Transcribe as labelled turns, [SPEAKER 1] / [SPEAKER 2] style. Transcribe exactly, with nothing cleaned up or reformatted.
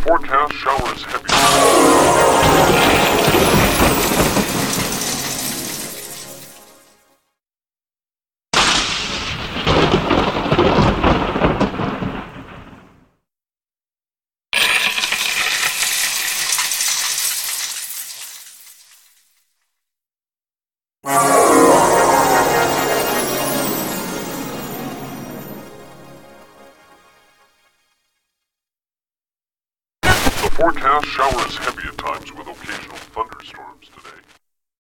[SPEAKER 1] forecast showers heavy. The forecast showers heavy at times with occasional thunderstorms.